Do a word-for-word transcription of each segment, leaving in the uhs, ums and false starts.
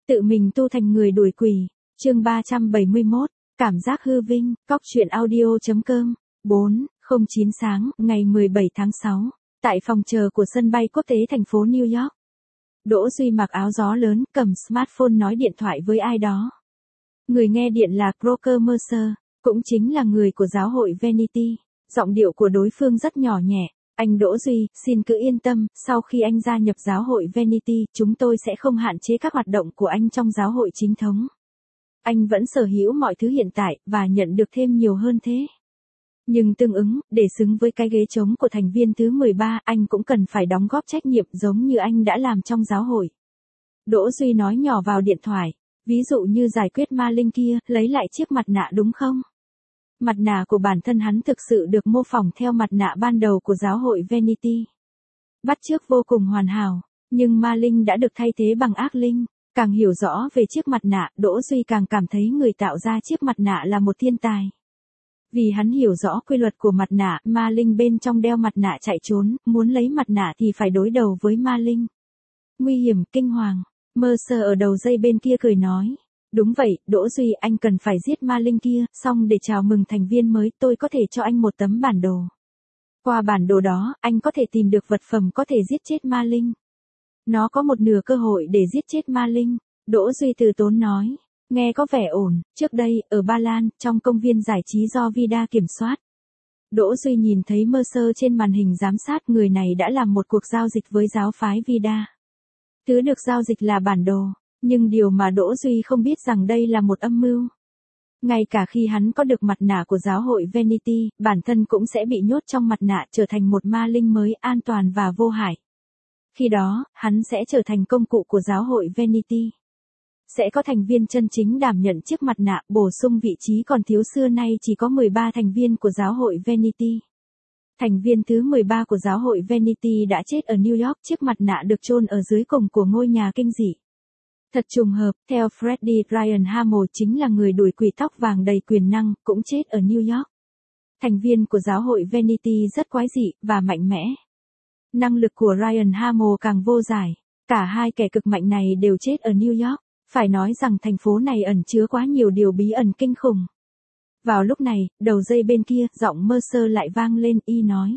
Tự mình tu thành người đuổi quỷ. Chương ba trăm bảy mươi mốt, cảm giác hư vinh, cóc truyện audio.com. bốn, không chín sáng, ngày mười bảy tháng sáu, tại phòng chờ của sân bay quốc tế thành phố New York. Đỗ Duy mặc áo gió lớn, cầm smartphone nói điện thoại với ai đó. Người nghe điện là Crocker Mercer, cũng chính là người của giáo hội Vanity. Giọng điệu của đối phương rất nhỏ nhẹ. Anh Đỗ Duy, xin cứ yên tâm, sau khi anh gia nhập giáo hội Vanity, chúng tôi sẽ không hạn chế các hoạt động của anh trong giáo hội chính thống. Anh vẫn sở hữu mọi thứ hiện tại, và nhận được thêm nhiều hơn thế. Nhưng tương ứng, để xứng với cái ghế trống của thành viên thứ mười ba, anh cũng cần phải đóng góp trách nhiệm giống như anh đã làm trong giáo hội. Đỗ Duy nói nhỏ vào điện thoại, ví dụ như giải quyết ma linh kia, lấy lại chiếc mặt nạ đúng không? Mặt nạ của bản thân hắn thực sự được mô phỏng theo mặt nạ ban đầu của giáo hội Vanity. Bắt chước vô cùng hoàn hảo, nhưng ma linh đã được thay thế bằng ác linh. Càng hiểu rõ về chiếc mặt nạ, Đỗ Duy càng cảm thấy người tạo ra chiếc mặt nạ là một thiên tài. Vì hắn hiểu rõ quy luật của mặt nạ, ma linh bên trong đeo mặt nạ chạy trốn, muốn lấy mặt nạ thì phải đối đầu với ma linh. Nguy hiểm, kinh hoàng. Mercer ở đầu dây bên kia cười nói. Đúng vậy, Đỗ Duy, anh cần phải giết ma linh kia, xong để chào mừng thành viên mới, tôi có thể cho anh một tấm bản đồ. Qua bản đồ đó, anh có thể tìm được vật phẩm có thể giết chết ma linh. Nó có một nửa cơ hội để giết chết ma linh. Đỗ Duy từ tốn nói. Nghe có vẻ ổn. Trước đây, ở Ba Lan, trong công viên giải trí do Vida kiểm soát. Đỗ Duy nhìn thấy Mercer trên màn hình giám sát, người này đã làm một cuộc giao dịch với giáo phái Vida. Thứ được giao dịch là bản đồ. Nhưng điều mà Đỗ Duy không biết rằng đây là một âm mưu. Ngay cả khi hắn có được mặt nạ của giáo hội Vanity, bản thân cũng sẽ bị nhốt trong mặt nạ, trở thành một ma linh mới an toàn và vô hại. Khi đó, hắn sẽ trở thành công cụ của giáo hội Vanity. Sẽ có thành viên chân chính đảm nhận chiếc mặt nạ, bổ sung vị trí còn thiếu xưa nay chỉ có mười ba thành viên của giáo hội Vanity. Thành viên thứ mười ba của giáo hội Vanity đã chết ở New York, chiếc mặt nạ được chôn ở dưới cùng của ngôi nhà kinh dị. Thật trùng hợp, theo Freddie, Ryan Hamill chính là người đuổi quỷ tóc vàng đầy quyền năng, cũng chết ở New York. Thành viên của giáo hội Vanity rất quái dị, và mạnh mẽ. Năng lực của Ryan Hamill càng vô giải. Cả hai kẻ cực mạnh này đều chết ở New York. Phải nói rằng thành phố này ẩn chứa quá nhiều điều bí ẩn kinh khủng. Vào lúc này, đầu dây bên kia, giọng Mercer lại vang lên, y nói.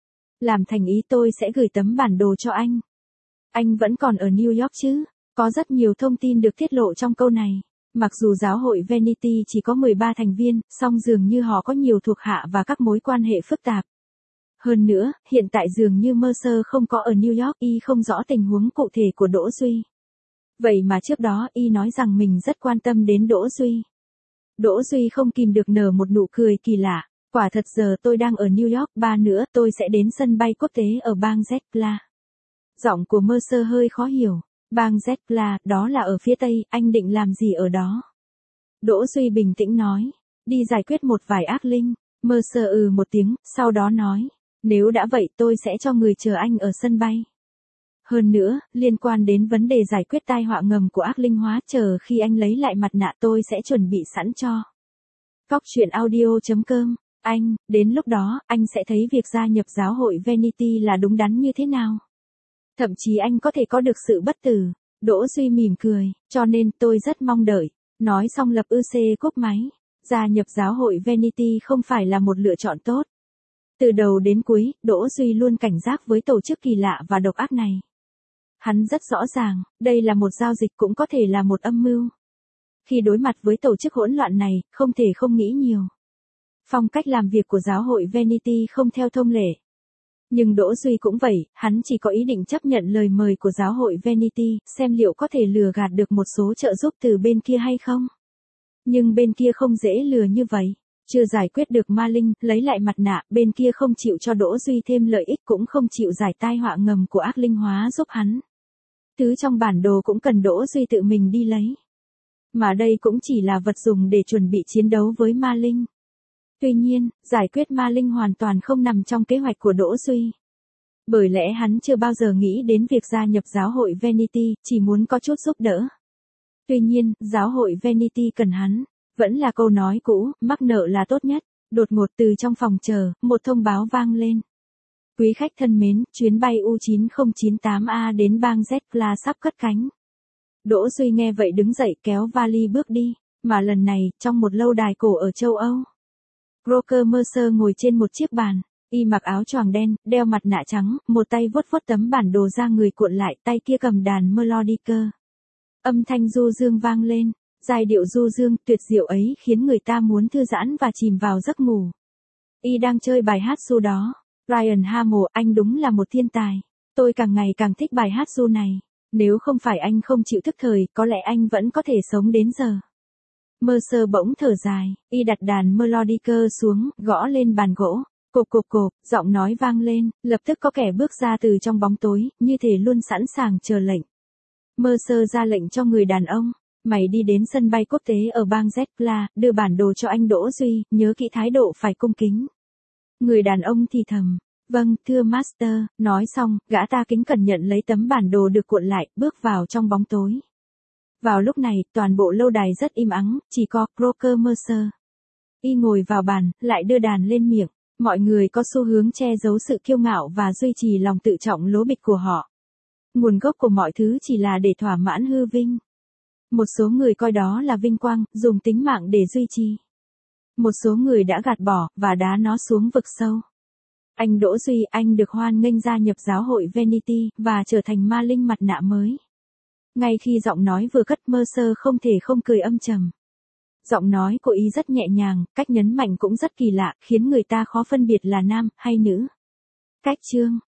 Làm thành ý tôi sẽ gửi tấm bản đồ cho anh. Anh vẫn còn ở New York chứ? Có rất nhiều thông tin được tiết lộ trong câu này. Mặc dù giáo hội Vanity chỉ có mười ba thành viên, song dường như họ có nhiều thuộc hạ và các mối quan hệ phức tạp. Hơn nữa, hiện tại dường như Mercer không có ở New York, y không rõ tình huống cụ thể của Đỗ Duy. Vậy mà trước đó, y nói rằng mình rất quan tâm đến Đỗ Duy. Đỗ Duy không kìm được nở một nụ cười kỳ lạ. Quả thật giờ tôi đang ở New York, ba nữa tôi sẽ đến sân bay quốc tế ở bang Zepla. Giọng của Mercer hơi khó hiểu. Bang Zepla, đó là ở phía Tây, anh định làm gì ở đó? Đỗ Duy bình tĩnh nói. Đi giải quyết một vài ác linh. Mercer ừ một tiếng, sau đó nói. Nếu đã vậy tôi sẽ cho người chờ anh ở sân bay. Hơn nữa, liên quan đến vấn đề giải quyết tai họa ngầm của ác linh hóa, chờ khi anh lấy lại mặt nạ tôi sẽ chuẩn bị sẵn cho. Cóc truyện audio.com. Anh, đến lúc đó, anh sẽ thấy việc gia nhập giáo hội Vanity là đúng đắn như thế nào. Thậm chí anh có thể có được sự bất tử. Đỗ Duy mỉm cười, cho nên tôi rất mong đợi. Nói xong lập ư xê cúp máy. Gia nhập giáo hội Vanity không phải là một lựa chọn tốt. Từ đầu đến cuối, Đỗ Duy luôn cảnh giác với tổ chức kỳ lạ và độc ác này. Hắn rất rõ ràng, đây là một giao dịch cũng có thể là một âm mưu. Khi đối mặt với tổ chức hỗn loạn này, không thể không nghĩ nhiều. Phong cách làm việc của giáo hội Vanity không theo thông lệ. Nhưng Đỗ Duy cũng vậy, hắn chỉ có ý định chấp nhận lời mời của giáo hội Vanity, xem liệu có thể lừa gạt được một số trợ giúp từ bên kia hay không. Nhưng bên kia không dễ lừa như vậy. Chưa giải quyết được ma linh, lấy lại mặt nạ, bên kia không chịu cho Đỗ Duy thêm lợi ích, cũng không chịu giải tai họa ngầm của ác linh hóa giúp hắn. Thứ trong bản đồ cũng cần Đỗ Duy tự mình đi lấy. Mà đây cũng chỉ là vật dùng để chuẩn bị chiến đấu với ma linh. Tuy nhiên, giải quyết ma linh hoàn toàn không nằm trong kế hoạch của Đỗ Duy. Bởi lẽ hắn chưa bao giờ nghĩ đến việc gia nhập giáo hội Vanity, chỉ muốn có chút giúp đỡ. Tuy nhiên, giáo hội Vanity cần hắn. Vẫn là câu nói cũ, mắc nợ là tốt nhất. Đột ngột từ trong phòng chờ, một thông báo vang lên. Quý khách thân mến, chuyến bay U chín không chín tám A đến bang Zepla sắp cất cánh. Đỗ Duy nghe vậy đứng dậy kéo vali bước đi, mà lần này, trong một lâu đài cổ ở châu Âu. Crocker Mercer ngồi trên một chiếc bàn, y mặc áo choàng đen, đeo mặt nạ trắng, một tay vuốt vuốt tấm bản đồ ra người cuộn lại, tay kia cầm đàn melodica. Âm thanh du dương vang lên, giai điệu du dương tuyệt diệu ấy khiến người ta muốn thư giãn và chìm vào giấc ngủ. Y đang chơi bài hát ru đó. Ryan Hamill, anh đúng là một thiên tài. Tôi càng ngày càng thích bài hát ru này. Nếu không phải anh không chịu thức thời, có lẽ anh vẫn có thể sống đến giờ. Mercer bỗng thở dài, y đặt đàn melodica xuống, gõ lên bàn gỗ. Cộp cộp cộp, giọng nói vang lên, lập tức có kẻ bước ra từ trong bóng tối, như thể luôn sẵn sàng chờ lệnh. Mercer ra lệnh cho người đàn ông, mày đi đến sân bay quốc tế ở bang Zepla, đưa bản đồ cho anh Đỗ Duy, nhớ kỹ thái độ phải cung kính. Người đàn ông thì thầm, vâng, thưa Master, nói xong, gã ta kính cẩn nhận lấy tấm bản đồ được cuộn lại, bước vào trong bóng tối. Vào lúc này, toàn bộ lâu đài rất im ắng, chỉ có Crocker Mercer. Y ngồi vào bàn, lại đưa đàn lên miệng. Mọi người có xu hướng che giấu sự kiêu ngạo và duy trì lòng tự trọng lố bịch của họ. Nguồn gốc của mọi thứ chỉ là để thỏa mãn hư vinh. Một số người coi đó là vinh quang, dùng tính mạng để duy trì. Một số người đã gạt bỏ, và đá nó xuống vực sâu. Anh Đỗ Duy, anh được hoan nghênh gia nhập giáo hội Vanity, và trở thành ma linh mặt nạ mới. Ngay khi giọng nói vừa cất, Mercer không thể không cười âm trầm. Giọng nói của y rất nhẹ nhàng, cách nhấn mạnh cũng rất kỳ lạ, khiến người ta khó phân biệt là nam hay nữ. Cách chương